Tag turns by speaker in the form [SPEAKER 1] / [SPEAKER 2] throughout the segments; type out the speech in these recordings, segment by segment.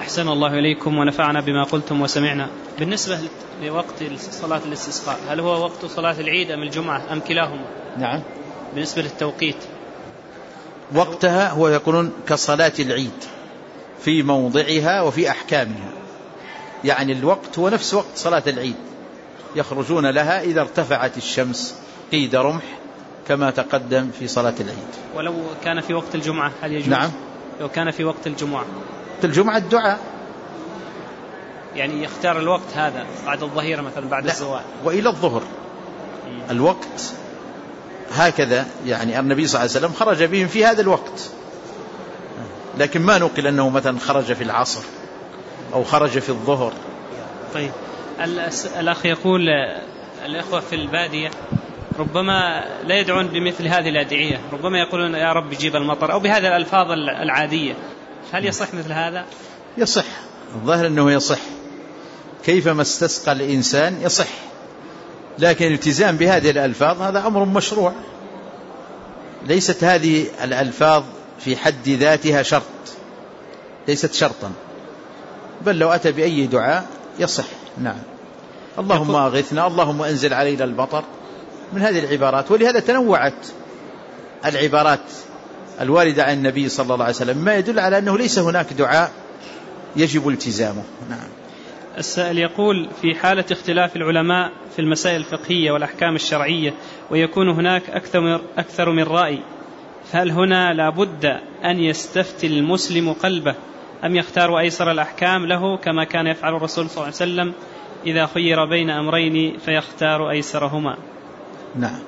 [SPEAKER 1] أحسن الله إليكم ونفعنا بما قلتم وسمعنا. بالنسبة لوقت صلاة الاستسقاء، هل هو وقت صلاة العيد أم الجمعة أم كلاهما؟
[SPEAKER 2] نعم.
[SPEAKER 1] بالنسبة للتوقيت
[SPEAKER 2] وقتها هو يقولون كصلاة العيد في موضعها وفي أحكامها، يعني الوقت هو نفس وقت صلاة العيد، يخرجون لها إذا ارتفعت الشمس قيد رمح كما تقدم في صلاة العيد.
[SPEAKER 1] ولو كان في وقت الجمعة هل يجوز؟
[SPEAKER 2] نعم.
[SPEAKER 1] لو كان في وقت الجمعة،
[SPEAKER 2] الدعاء
[SPEAKER 1] يعني يختار الوقت هذا بعد الظهيرة مثلا بعد الزوال
[SPEAKER 2] وإلى الظهر الوقت هكذا، يعني النبي صلى الله عليه وسلم خرج بهم في هذا الوقت، لكن ما نقل أنه مثلا خرج في العصر أو خرج في الظهر.
[SPEAKER 1] طيب الأخ يقول الإخوة في البادية ربما لا يدعون بمثل هذه الأدعية، ربما يقولون يا رب جيب المطر أو بهذه الألفاظ العادية، هل يصح مثل هذا؟
[SPEAKER 2] يصح، الظاهر أنه يصح، كيفما استسقى الإنسان يصح، لكن الالتزام بهذه الألفاظ هذا أمر مشروع، ليست هذه الألفاظ في حد ذاتها شرط، ليست شرطا، بل لو أتى بأي دعاء يصح. نعم. اللهم أغثنا، اللهم أنزل علينا المطر، من هذه العبارات، ولهذا تنوعت العبارات الواردة عن النبي صلى الله عليه وسلم، ما يدل على أنه ليس هناك دعاء يجب التزامه. نعم.
[SPEAKER 1] السائل يقول في حالة اختلاف العلماء في المسائل الفقهية والأحكام الشرعية ويكون هناك أكثر من رأي، فهل هنا لابد أن يستفتي المسلم قلبه أم يختار أيسر الأحكام له كما كان يفعل الرسول صلى الله عليه وسلم إذا خير بين أمرين فيختار أيسرهما؟
[SPEAKER 2] نعم.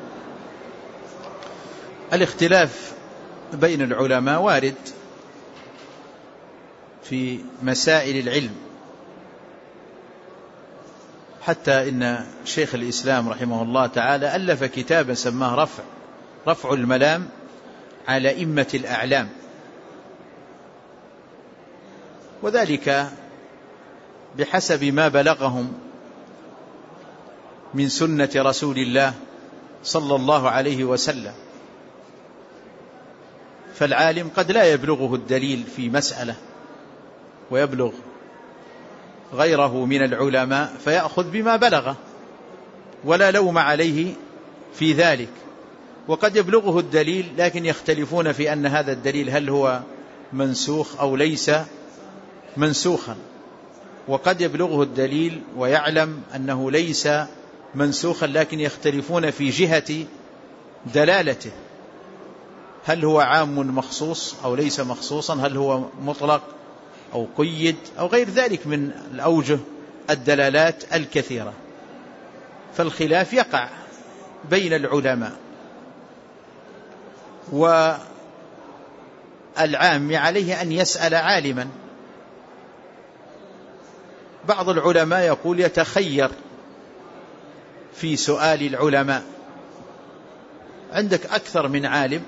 [SPEAKER 2] الاختلاف بين العلماء وارد في مسائل العلم، حتى إن شيخ الإسلام رحمه الله تعالى ألف كتابا سماه رفع الملام على أئمة الأعلام، وذلك بحسب ما بلغهم من سنة رسول الله صلى الله عليه وسلم، فالعالم قد لا يبلغه الدليل في مسألة ويبلغ غيره من العلماء فيأخذ بما بلغه ولا لوم عليه في ذلك، وقد يبلغه الدليل لكن يختلفون في أن هذا الدليل هل هو منسوخ أو ليس منسوخا، وقد يبلغه الدليل ويعلم أنه ليس منسوخا لكن يختلفون في جهة دلالته، هل هو عام مخصوص أو ليس مخصوصا، هل هو مطلق أو قيد أو غير ذلك من الأوجه الدلالات الكثيرة، فالخلاف يقع بين العلماء، والعام عليه أن يسأل عالما. بعض العلماء يقول يتخير في سؤال العلماء، عندك أكثر من عالم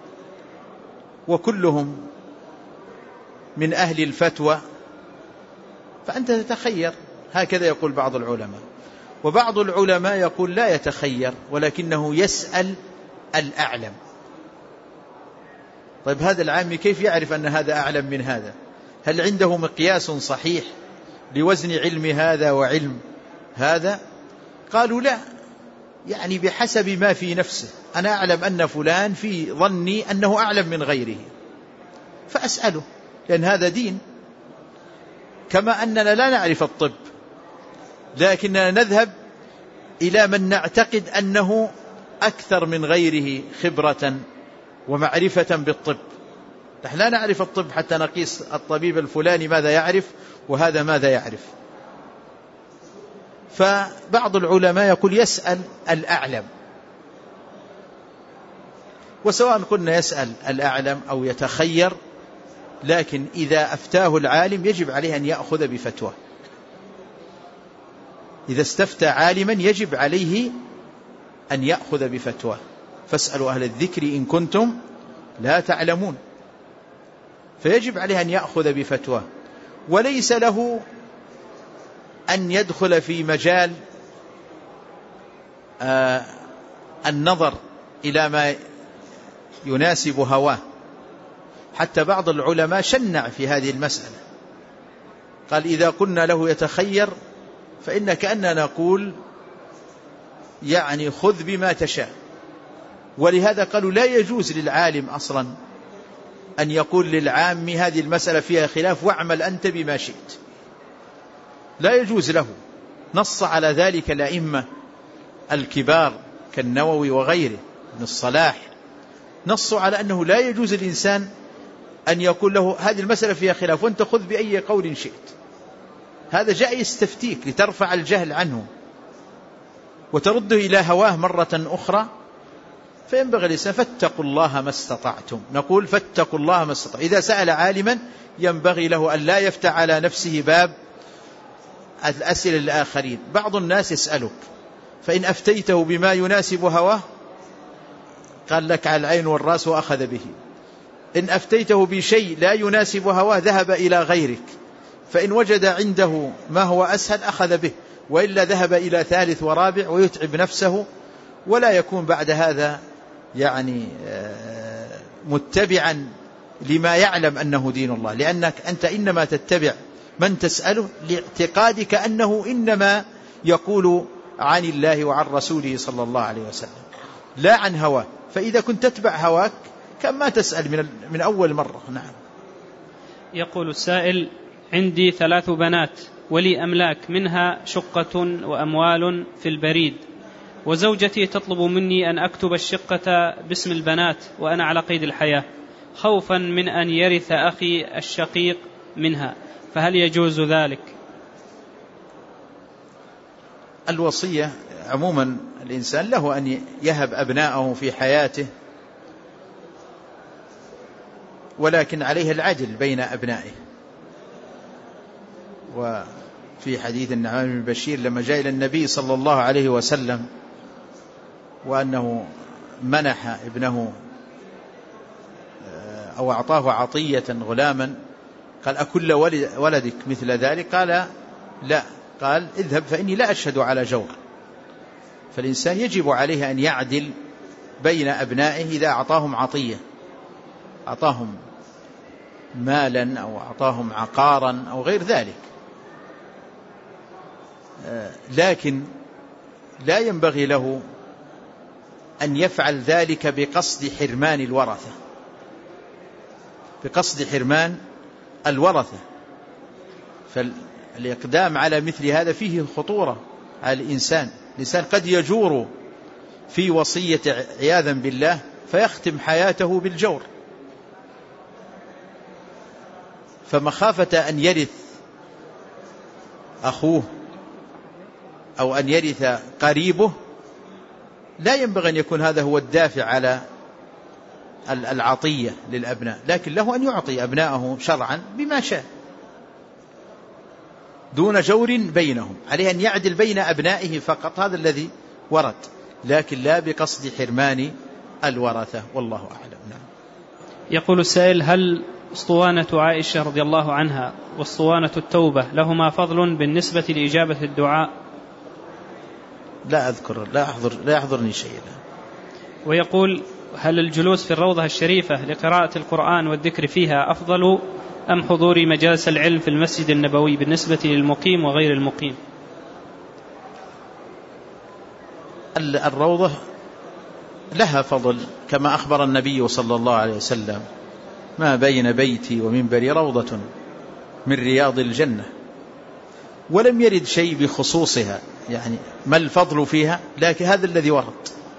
[SPEAKER 2] وكلهم من أهل الفتوى فأنت تتخير، هكذا يقول بعض العلماء. وبعض العلماء يقول لا يتخير ولكنه يسأل الأعلم. طيب هذا العام كيف يعرف أن هذا أعلم من هذا؟ هل عنده مقياس صحيح لوزن علم هذا وعلم هذا؟ قالوا لا، يعني بحسب ما في نفسه، أنا أعلم أن فلان في ظني أنه أعلم من غيره فأسأله، لأن هذا دين، كما أننا لا نعرف الطب لكننا نذهب إلى من نعتقد أنه أكثر من غيره خبرة ومعرفة بالطب. نحن لا نعرف الطب حتى نقيس الطبيب الفلاني ماذا يعرف وهذا ماذا يعرف. فبعض العلماء يقول يسأل الأعلم، وسواء قلنا يسأل الأعلم أو يتخير، لكن إذا أفتاه العالم يجب عليه أن يأخذ بفتوى. إذا استفتى عالما يجب عليه أن يأخذ بفتوى، فاسألوا أهل الذكر إن كنتم لا تعلمون، فيجب عليه أن يأخذ بفتوى، وليس له أن يدخل في مجال النظر إلى ما يناسب هواه. حتى بعض العلماء شنع في هذه المسألة، قال إذا قلنا له يتخير فإن كأننا نقول يعني خذ بما تشاء. ولهذا قالوا لا يجوز للعالم أصلا أن يقول للعام هذه المسألة فيها خلاف واعمل أنت بما شئت، لا يجوز له. نص على ذلك الأئمة الكبار كالنووي وغيره من الصلاح، نصوا على أنه لا يجوز الإنسان أن يقول له هذه المسألة فيها خلاف وأنت خذ بأي قول شئت. هذا جاء يستفتيك لترفع الجهل عنه وترده إلى هواه مرة أخرى. فينبغي الإنسان فاتقوا الله ما استطعتم، نقول فاتقوا الله ما استطعتم. إذا سأل عالما ينبغي له أن لا يفتح على نفسه باب الأسئلة للآخرين. بعض الناس يسألك فإن أفتيته بما يناسب هواه قال لك على العين والرأس وأخذ به، إن أفتيته بشيء لا يناسب هواه ذهب إلى غيرك، فإن وجد عنده ما هو أسهل أخذ به، وإلا ذهب إلى ثالث ورابع ويتعب نفسه ولا يكون بعد هذا يعني متبعا لما يعلم أنه دين الله، لأنك أنت إنما تتبع من تسأله لاعتقادك أنه إنما يقول عن الله وعن رسوله صلى الله عليه وسلم لا عن هواه. فإذا كنت تتبع هواك كم ما تسأل من أول مرة. نعم.
[SPEAKER 1] يقول السائل: عندي 3 بنات ولي أملاك منها شقة وأموال في البريد، وزوجتي تطلب مني أن أكتب الشقة باسم البنات وأنا على قيد الحياة خوفا من أن يرث أخي الشقيق منها، فهل يجوز ذلك؟
[SPEAKER 2] الوصية عموما الإنسان له أن يهب أبناءه في حياته، ولكن عليه العدل بين أبنائه. وفي حديث النعمان بن بشير لما جاء إلى النبي صلى الله عليه وسلم وأنه منح ابنه أو أعطاه عطية غلاما، قال أكل ولدك مثل ذلك؟ قال لا. قال اذهب فإني لا أشهد على جور. فالإنسان يجب عليه أن يعدل بين أبنائه إذا أعطاهم عطية، أعطاهم مالا أو أعطاهم عقارا أو غير ذلك، لكن لا ينبغي له أن يفعل ذلك بقصد حرمان الورثة، بقصد حرمان الورثة. فالإقدام على مثل هذا فيه خطورة على الإنسان. الإنسان قد يجور في وصية عياذا بالله فيختم حياته بالجور. فمخافة أن يرث أخوه أو أن يرث قريبه لا ينبغي أن يكون هذا هو الدافع على العطية للأبناء، لكن له أن يعطي أبناءه شرعا بما شاء دون جور بينهم. عليه أن يعدل بين أبنائه فقط، هذا الذي ورد، لكن لا بقصد حرمان الورثة، والله أعلم. نعم.
[SPEAKER 1] يقول السائل: هل اسطوانة عائشة رضي الله عنها واسطوانة التوبة لهما فضل بالنسبة لإجابة الدعاء؟
[SPEAKER 2] لا أذكر، لا يحضرني شيء.
[SPEAKER 1] ويقول: هل الجلوس في الروضة الشريفة لقراءة القرآن والذكر فيها أفضل أم حضور مجالس العلم في المسجد النبوي بالنسبة للمقيم وغير المقيم؟
[SPEAKER 2] الروضة لها فضل كما أخبر النبي صلى الله عليه وسلم: ما بين بيتي ومنبري روضة من رياض الجنة. ولم يرد شيء بخصوصها، يعني ما الفضل فيها، لكن هذا الذي ورد.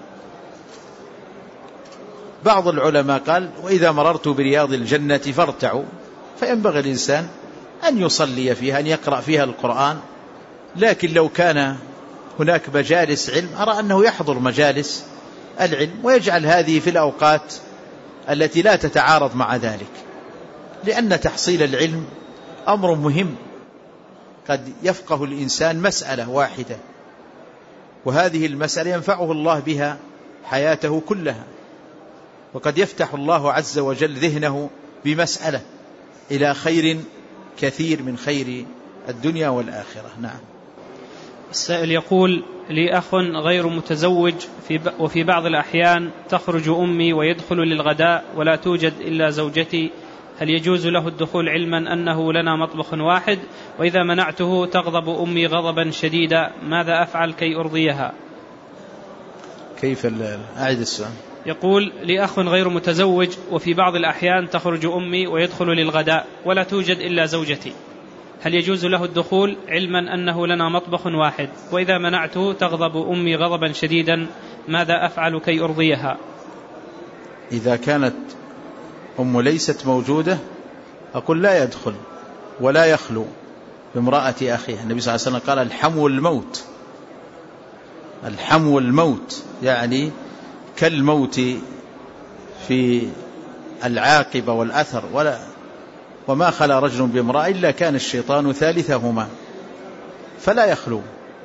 [SPEAKER 2] بعض العلماء قال: وإذا مررت برياض الجنة فارتعوا. فينبغي الإنسان أن يصلي فيها، أن يقرأ فيها القرآن. لكن لو كان هناك مجالس علم أرى أنه يحضر مجالس العلم ويجعل هذه في الأوقات التي لا تتعارض مع ذلك، لأن تحصيل العلم أمر مهم. قد يفقه الإنسان مسألة واحدة، وهذه المسألة ينفعه الله بها حياته كلها، وقد يفتح الله عز وجل ذهنه بمسألة إلى خير كثير من خير الدنيا والآخرة. نعم.
[SPEAKER 1] السائل يقول: لي أخ غير متزوج وفي بعض الأحيان تخرج أمي ويدخل للغداء ولا توجد إلا زوجتي، هل يجوز له الدخول علما أنه لنا مطبخ واحد، وإذا منعته تغضب أمي غضبا شديدا، ماذا أفعل كي أرضيها؟
[SPEAKER 2] كيف أعيد السؤال؟
[SPEAKER 1] يقول: لي أخ غير متزوج، وفي بعض الأحيان تخرج أمي ويدخل للغداء ولا توجد إلا زوجتي، هل يجوز له الدخول علما أنه لنا مطبخ واحد، وإذا منعته تغضب أمي غضبا شديدا، ماذا أفعل كي أرضيها؟
[SPEAKER 2] إذا كانت أم ليست موجودة أقول لا يدخل ولا يخلو بامرأة أخيه. النبي صلى الله عليه وسلم قال: الحمو الموت. الحمو الموت يعني كالموت في العاقبة والأثر، وما خلا رجل بامرأة إلا كان الشيطان ثالثهما، فلا يخلو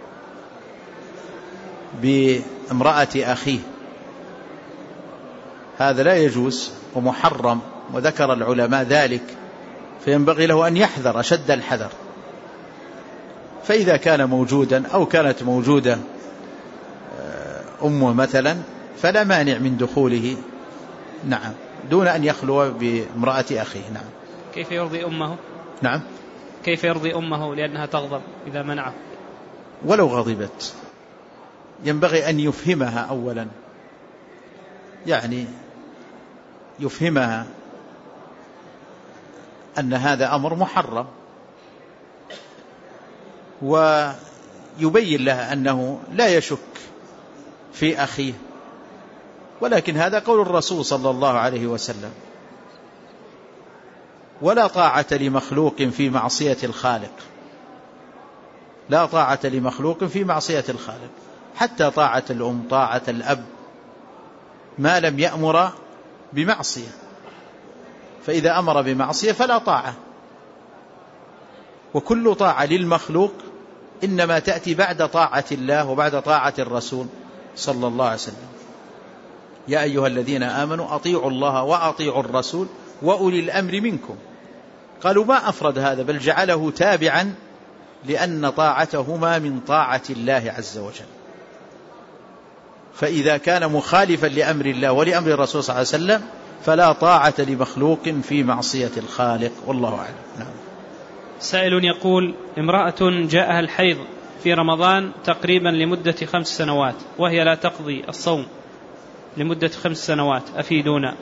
[SPEAKER 2] بامرأة أخيه، هذا لا يجوز ومحرم، وذكر العلماء ذلك، فينبغي له أن يحذر أشد الحذر. فإذا كان موجودا أو كانت موجودة أمه مثلا فلا مانع من دخوله، نعم، دون أن يخلو بامرأة أخيه. نعم.
[SPEAKER 1] كيف يرضي أمه؟
[SPEAKER 2] نعم.
[SPEAKER 1] كيف يرضي أمه لأنها تغضب إذا منعه؟
[SPEAKER 2] ولو غضبت ينبغي أن يفهمها أولا، يعني يفهمها أن هذا أمر محرم، ويبين لها أنه لا يشك في أخيه، ولكن هذا قول الرسول صلى الله عليه وسلم: ولا طاعة لمخلوق في معصية الخالق. لا طاعة لمخلوق في معصية الخالق، حتى طاعة الأم، طاعة الأب، ما لم يأمر بمعصية، فإذا أمر بمعصية فلا طاعة. وكل طاعة للمخلوق إنما تأتي بعد طاعة الله وبعد طاعة الرسول صلى الله عليه وسلم. يا أيها الذين آمنوا أطيعوا الله وأطيعوا الرسول وأولي الأمر منكم. قالوا ما أفرد هذا، بل جعله تابعا لأن طاعتهما من طاعة الله عز وجل. فإذا كان مخالفا لأمر الله ولأمر الرسول صلى الله عليه وسلم فلا طاعة لمخلوق في معصية الخالق، والله أعلم. نعم.
[SPEAKER 1] سائل يقول: امرأة جاءها الحيض في رمضان تقريبا لمدة 5 سنوات، وهي لا تقضي الصوم لمدة 5 سنوات، أفيدونا.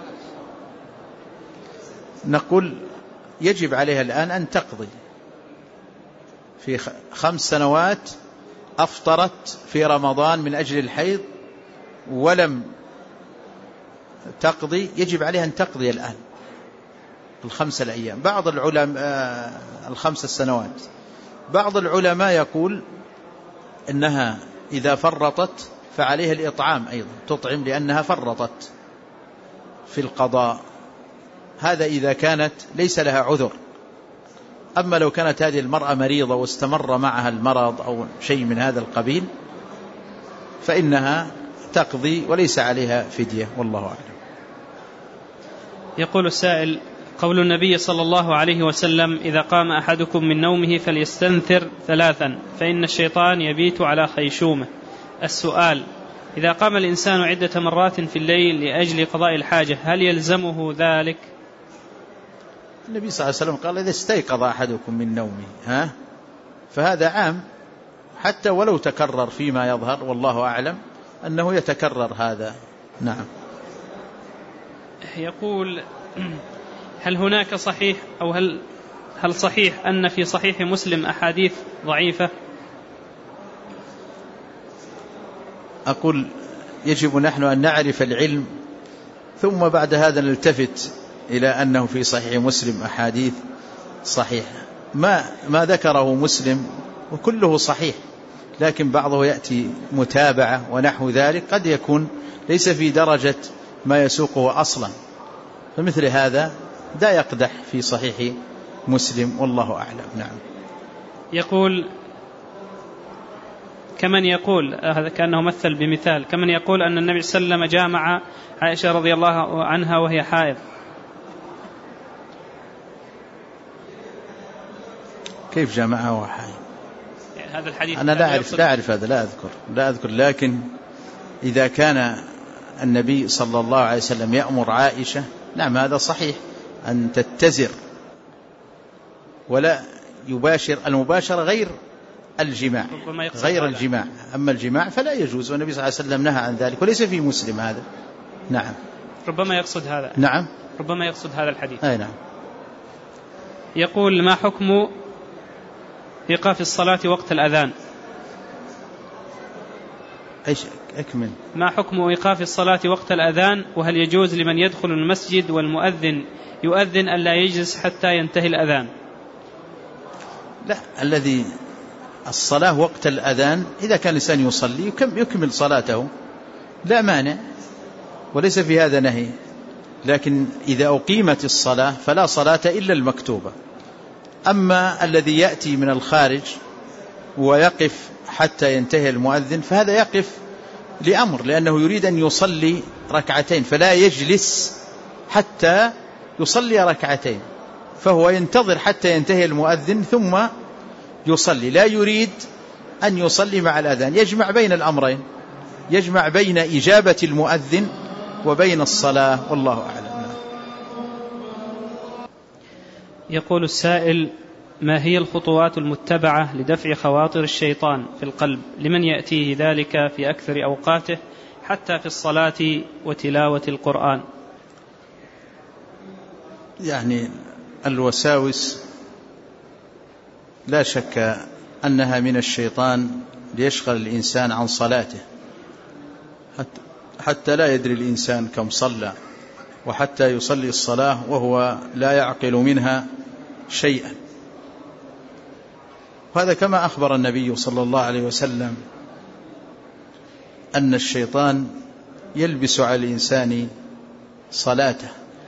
[SPEAKER 2] نقول يجب عليها الآن أن تقضي. في 5 سنوات أفطرت في رمضان من أجل الحيض ولم تقضي، يجب عليها أن تقضي الآن 5 الأيام. بعض العلماء 5 سنوات، بعض العلماء يقول إنها إذا فرطت فعليها الإطعام أيضا، تطعم لأنها فرطت في القضاء. هذا إذا كانت ليس لها عذر. أما لو كانت هذه المرأة مريضة واستمر معها المرض أو شيء من هذا القبيل فإنها تقضي وليس عليها فدية، والله أعلم.
[SPEAKER 1] يقول السائل: قول النبي صلى الله عليه وسلم: إذا قام أحدكم من نومه فليستنثر 3 فإن الشيطان يبيت على خيشومه. السؤال: إذا قام الإنسان عدة مرات في الليل لأجل قضاء الحاجة هل يلزمه ذلك؟
[SPEAKER 2] النبي صلى الله عليه وسلم قال: إذا استيقظ أحدكم من نومه، فهذا عام حتى ولو تكرر فيما يظهر، والله أعلم أنه يتكرر هذا. نعم.
[SPEAKER 1] يقول: هل هناك صحيح أو هل صحيح أن في صحيح مسلم أحاديث ضعيفة؟
[SPEAKER 2] أقول يجب نحن أن نعرف العلم ثم بعد هذا نلتفت إلى أنه في صحيح مسلم أحاديث صحيحة. ما ذكره مسلم وكله صحيح، لكن بعضه يأتي متابعة ونحو ذلك قد يكون ليس في درجة ما يسوقه أصلا، فمثل هذا لا يقدح في صحيح مسلم، والله أعلم. نعم.
[SPEAKER 1] يقول: كمن يقول، هذا كأنه مثل بمثال، كمن يقول أن النبي صلى الله عليه وسلم جامع عائشة رضي الله عنها وهي حائض.
[SPEAKER 2] كيف جامعها وهو حائض؟
[SPEAKER 1] هذا الحديث
[SPEAKER 2] أنا لا أعرف هذا، لا أذكر، لكن إذا كان النبي صلى الله عليه وسلم يأمر عائشة، نعم هذا صحيح، أن تتزر ولا يباشر. المباشرة غير الجماع، غير الجماع، أما الجماع فلا يجوز، والنبي صلى الله عليه وسلم نهى عن ذلك وليس في مسلم هذا. نعم.
[SPEAKER 1] ربما يقصد هذا.
[SPEAKER 2] نعم.
[SPEAKER 1] ربما يقصد هذا الحديث.
[SPEAKER 2] أي نعم.
[SPEAKER 1] يقول: ما حكم إيقاف الصلاة وقت الأذان؟
[SPEAKER 2] إيش أكمل؟
[SPEAKER 1] ما حكم إيقاف الصلاة وقت الأذان؟ وهل يجوز لمن يدخل المسجد والمؤذن يؤذن ألا يجلس حتى ينتهي الأذان؟
[SPEAKER 2] لا، الذي الصلاة وقت الأذان إذا كان الإنسان يصلي يكمل صلاته لا مانع، وليس في هذا نهي. لكن إذا أقيمت الصلاة فلا صلاة إلا المكتوبة. أما الذي يأتي من الخارج ويقف حتى ينتهي المؤذن فهذا يقف لأمر، لأنه يريد أن يصلي ركعتين فلا يجلس حتى يصلي ركعتين، فهو ينتظر حتى ينتهي المؤذن ثم يصلي، لا يريد أن يصلي مع الأذان، يجمع بين الأمرين، يجمع بين إجابة المؤذن وبين الصلاة، والله أعلم.
[SPEAKER 1] يقول السائل: ما هي الخطوات المتبعة لدفع خواطر الشيطان في القلب لمن يأتيه ذلك في أكثر أوقاته حتى في الصلاة وتلاوة القرآن؟
[SPEAKER 2] يعني الوساوس لا شك أنها من الشيطان ليشغل الإنسان عن صلاته، حتى لا يدري الإنسان كم صلى، وحتى يصلي الصلاة وهو لا يعقل منها شيئا. وهذا كما أخبر النبي صلى الله عليه وسلم أن الشيطان يلبس على الإنسان صلاته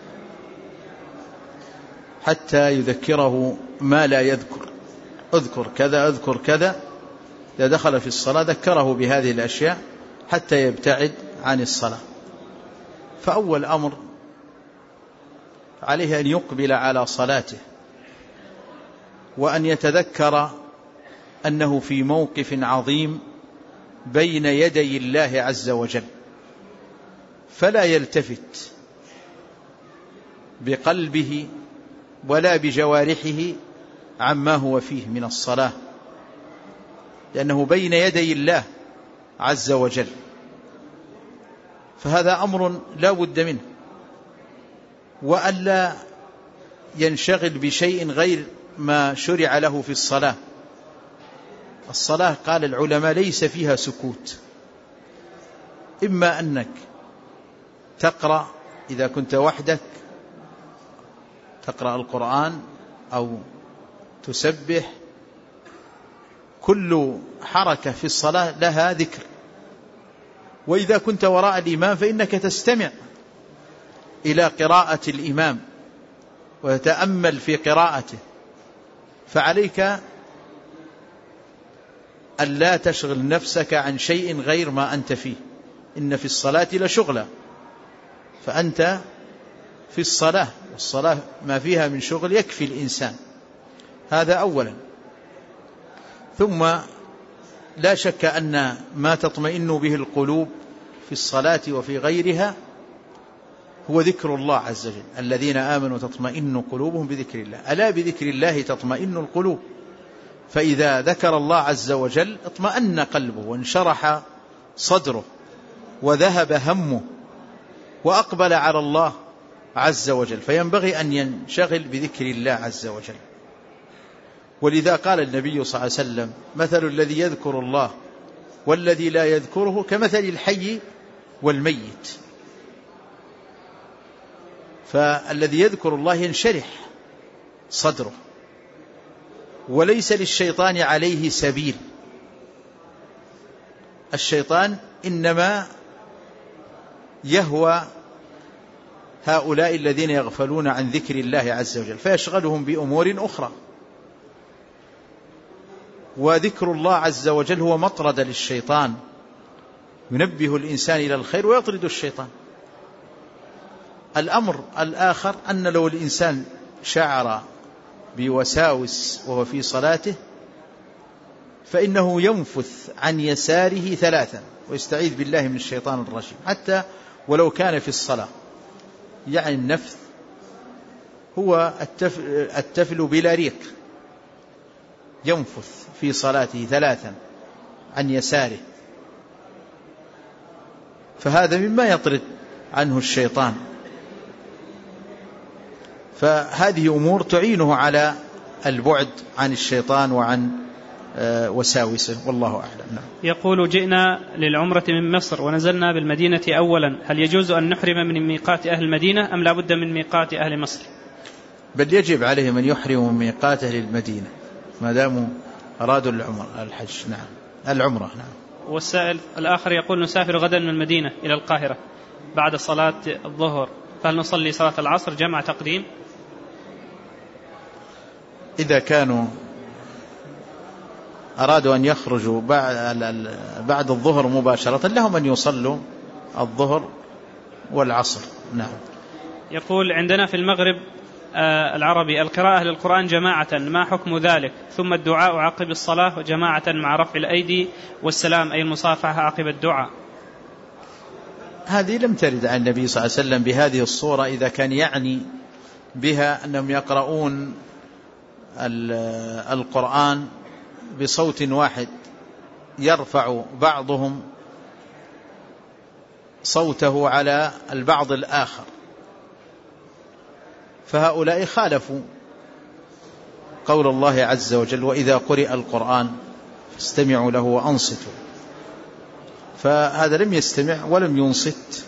[SPEAKER 2] حتى يذكره ما لا يذكر، اذكر كذا اذكر كذا، إذا دخل في الصلاة ذكره بهذه الأشياء حتى يبتعد عن الصلاة. فأول أمر عليه أن يقبل على صلاته، وأن يتذكر أنه في موقف عظيم بين يدي الله عز وجل، فلا يلتفت بقلبه ولا بجوارحه عما هو فيه من الصلاة، لأنه بين يدي الله عز وجل، فهذا أمر لا بد منه. وألا ينشغل بشيء غير ما شرع له في الصلاة. الصلاة قال العلماء ليس فيها سكوت، إما أنك تقرأ إذا كنت وحدك تقرأ القرآن أو تسبح، كل حركة في الصلاة لها ذكر. وإذا كنت وراء الإمام فإنك تستمع إلى قراءة الإمام وتتأمل في قراءته، فعليك أن لا تشغل نفسك عن شيء غير ما أنت فيه. إن في الصلاة لشغلا، فأنت في الصلاة، والصلاة ما فيها من شغل يكفي الإنسان. هذا أولا. ثم لا شك أن ما تطمئن به القلوب في الصلاة وفي غيرها هو ذكر الله عز وجل. الذين آمنوا تطمئن قلوبهم بذكر الله، ألا بذكر الله تطمئن القلوب. فإذا ذكر الله عز وجل اطمأن قلبه وانشرح صدره وذهب همه وأقبل على الله عز وجل، فينبغي أن ينشغل بذكر الله عز وجل. ولذا قال النبي صلى الله عليه وسلم: مثل الذي يذكر الله والذي لا يذكره كمثل الحي والميت. فالذي يذكر الله ينشرح صدره، وليس للشيطان عليه سبيل. الشيطان إنما يهوى هؤلاء الذين يغفلون عن ذكر الله عز وجل فيشغلهم بأمور أخرى. وذكر الله عز وجل هو مطرد للشيطان، ينبه الإنسان إلى الخير ويطرد الشيطان. الأمر الآخر أن لو الإنسان شعر بوساوس وهو في صلاته فإنه ينفث عن يساره 3 ويستعيذ بالله من الشيطان الرجيم، حتى ولو كان في الصلاة، يعني النفث هو التفل بلا ريق، ينفث في صلاته 3 عن يساره، فهذا مما يطرد عنه الشيطان. فهذه أمور تعينه على البعد عن الشيطان وعن وساوسه، والله أعلم. نعم.
[SPEAKER 1] يقول: جئنا للعمرة من مصر ونزلنا بالمدينة أولا، هل يجوز أن نحرم من ميقات أهل المدينة أم لا بد من ميقات أهل مصر؟
[SPEAKER 2] بل يجب عليهم أن يحرموا من ميقات أهل المدينة ما داموا أرادوا الحج. نعم، العمرة. نعم.
[SPEAKER 1] والسائل الآخر يقول: نسافر غدا من المدينة إلى القاهرة بعد صلاة الظهر، فهل نصلي صلاة العصر جمع تقديم؟
[SPEAKER 2] إذا كانوا أرادوا أن يخرجوا بعد الظهر مباشرة لهم أن يصلوا الظهر والعصر. نعم.
[SPEAKER 1] يقول: عندنا في المغرب العربي القراءة للقرآن جماعة، ما حكم ذلك؟ ثم الدعاء عقب الصلاة وجماعة مع رفع الأيدي والسلام أي المصافحة عقب الدعاء.
[SPEAKER 2] هذه لم ترد عن النبي صلى الله عليه وسلم بهذه الصورة، إذا كان يعني بها أنهم يقرؤون القرآن بصوت واحد يرفع بعضهم صوته على البعض الآخر، فهؤلاء خالفوا قول الله عز وجل: وإذا قرئ القرآن فاستمعوا له وأنصتوا. فهذا لم يستمع ولم ينصت،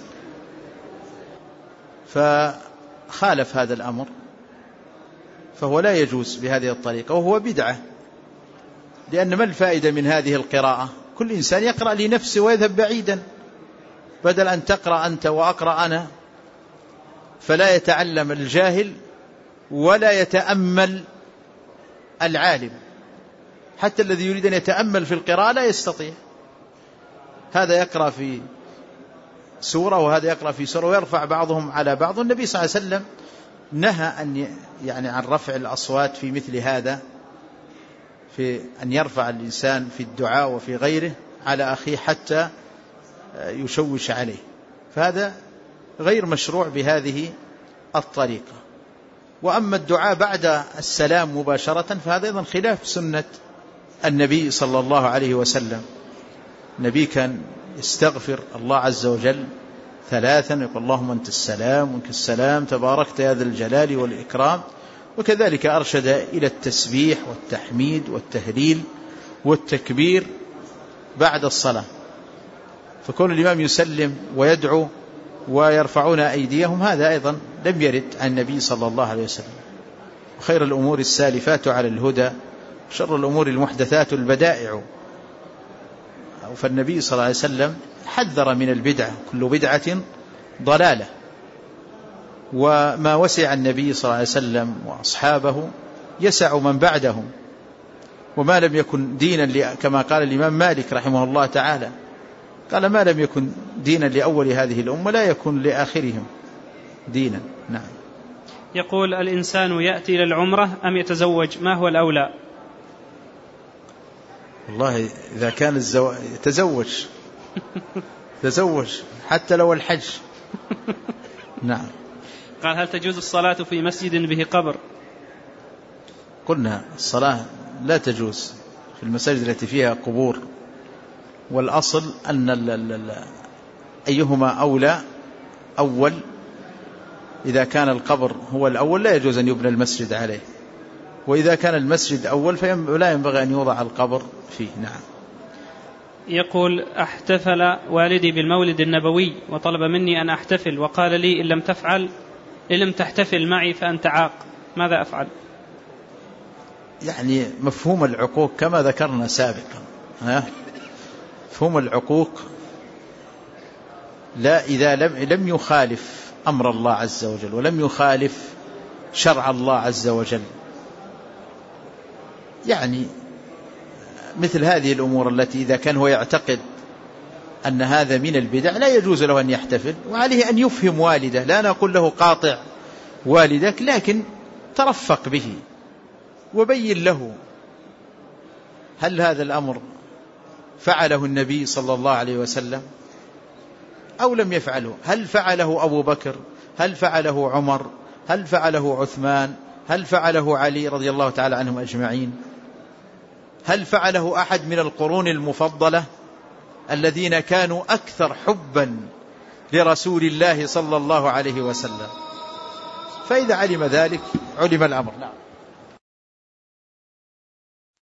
[SPEAKER 2] فخالف هذا الأمر، فهو لا يجوز بهذه الطريقة، وهو بدعة. لأن ما الفائدة من هذه القراءة؟ كل إنسان يقرأ لنفسه ويذهب بعيدا، بدل أن تقرأ أنت وأقرأ أنا، فلا يتعلم الجاهل ولا يتأمل العالم. حتى الذي يريد أن يتأمل في القراءة لا يستطيع، هذا يقرأ في سورة وهذا يقرأ في سورة ويرفع بعضهم على بعض. النبي صلى الله عليه وسلم نهى عن رفع الأصوات في مثل هذا، في أن يرفع الإنسان في الدعاء وفي غيره على أخيه حتى يشوش عليه، فهذا غير مشروع بهذه الطريقة. وأما الدعاء بعد السلام مباشرة فهذا أيضا خلاف سنة النبي صلى الله عليه وسلم. النبي كان يستغفر الله عز وجل 3، يقول: اللهم أنت السلام ومنك السلام تباركت يا ذا الجلال والإكرام. وكذلك أرشد إلى التسبيح والتحميد والتهليل والتكبير بعد الصلاة. فكون الإمام يسلم ويدعو ويرفعون أيديهم هذا أيضا لم يرد عن النبي صلى الله عليه وسلم. وخير الأمور السالفات على الهدى، شر الأمور المحدثات البدائع. فالنبي صلى الله عليه وسلم حذر من البدعة، كل بدعة ضلالة. وما وسع النبي صلى الله عليه وسلم وأصحابه يسع من بعدهم، وما لم يكن دينا كما قال الإمام مالك رحمه الله تعالى، قال: ما لم يكن دينا لأول هذه الأمة لا يكون لآخرهم دينا. نعم.
[SPEAKER 1] يقول: الإنسان يأتي إلى العمرة أم يتزوج، ما هو الأولى؟
[SPEAKER 2] والله إذا كان يتزوج تزوج حتى لو الحج. نعم.
[SPEAKER 1] قال: هل تجوز الصلاة في مسجد به قبر؟
[SPEAKER 2] قلنا الصلاة لا تجوز في المساجد التي فيها قبور، والأصل أن أيهما أولى أول. إذا كان القبر هو الأول لا يجوز أن يبنى المسجد عليه، وإذا كان المسجد أول فلا ينبغي أن يوضع القبر فيه. نعم.
[SPEAKER 1] يقول: احتفل والدي بالمولد النبوي وطلب مني أن أحتفل، وقال لي: إن لم تحتفل معي فأنت عاق، ماذا أفعل؟
[SPEAKER 2] يعني مفهوم العقوق كما ذكرنا سابقا، مفهوم العقوق لا إذا لم يخالف أمر الله عز وجل ولم يخالف شرع الله عز وجل. يعني مثل هذه الأمور التي إذا كان هو يعتقد أن هذا من البدع لا يجوز له أن يحتفل، وعليه أن يفهم والده. لا نقول له قاطع والدك، لكن ترفق به وبين له هل هذا الأمر فعله النبي صلى الله عليه وسلم أو لم يفعله، هل فعله أبو بكر، هل فعله عمر، هل فعله عثمان؟ هل فعله علي رضي الله تعالى عنهم أجمعين؟ هل فعله أحد من القرون المفضلة الذين كانوا أكثر حبا لرسول الله صلى الله عليه وسلم؟ فإذا علم ذلك علم الأمر. نعم.